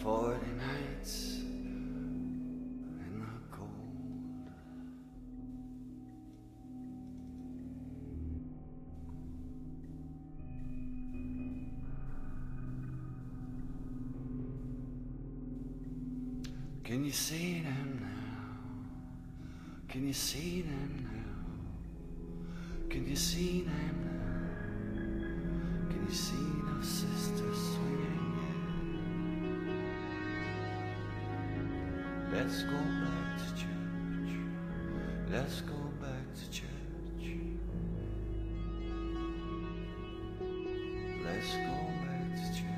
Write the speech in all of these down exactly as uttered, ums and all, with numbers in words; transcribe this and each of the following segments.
forty nights in the cold. Can you see them now? Can you see them now? Can you see them now? Can you see those sisters swinging? Let's go back to church. Let's go back to church. Let's go back to church.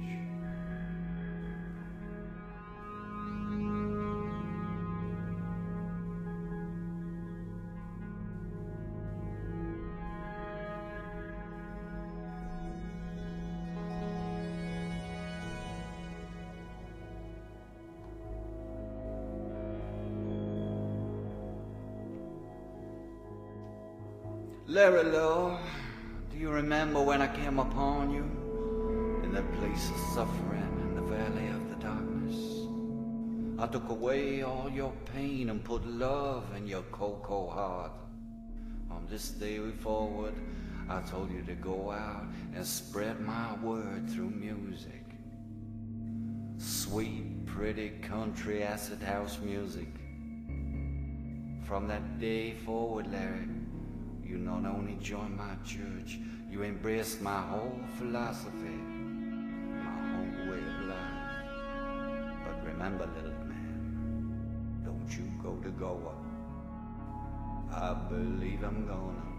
Larry Lowe, do you remember when I came upon you in that place of suffering in the valley of the darkness? I took away all your pain and put love in your cocoa heart. On this day forward, I told you to go out and spread my word through music. Sweet, pretty country acid house music. From that day forward, Larry, you not only joined my church, you embraced my whole philosophy, my whole way of life. But remember, little man, don't you go to Goa. I believe I'm gonna.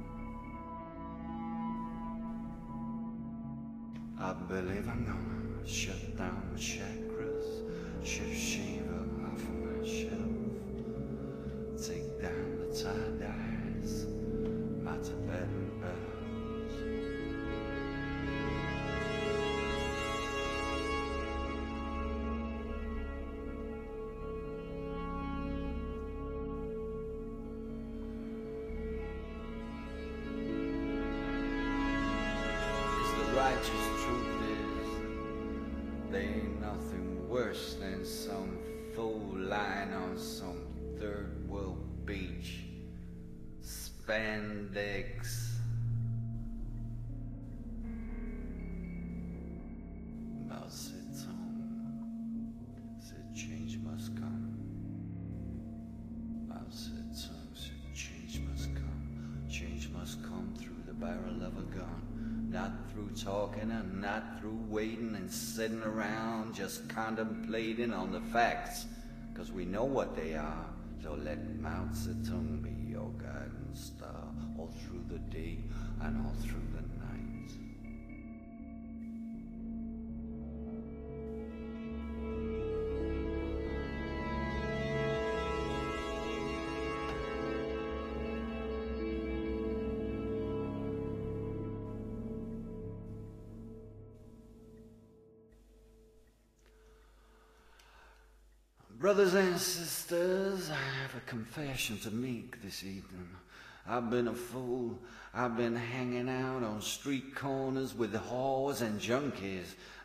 I believe I'm gonna shut down the chakras, shift Shiva off of my shelf, take down the tie-dyes, my Tibetan bells. Cause the righteous truth is, there ain't nothing worse than some fool lying on some third world beach. Spandex. Mao Zedong said change must come. Mao Zedong said change must come. Change must come through the barrel of a gun. Not through talking and not through waiting and sitting around just contemplating on the facts. Cause we know what they are. So let Mao Zedong be your guidance star all through the day and all through the night. Brothers and sisters, I have a confession to make this evening. I've been a fool. I've been hanging out on street corners with whores and junkies,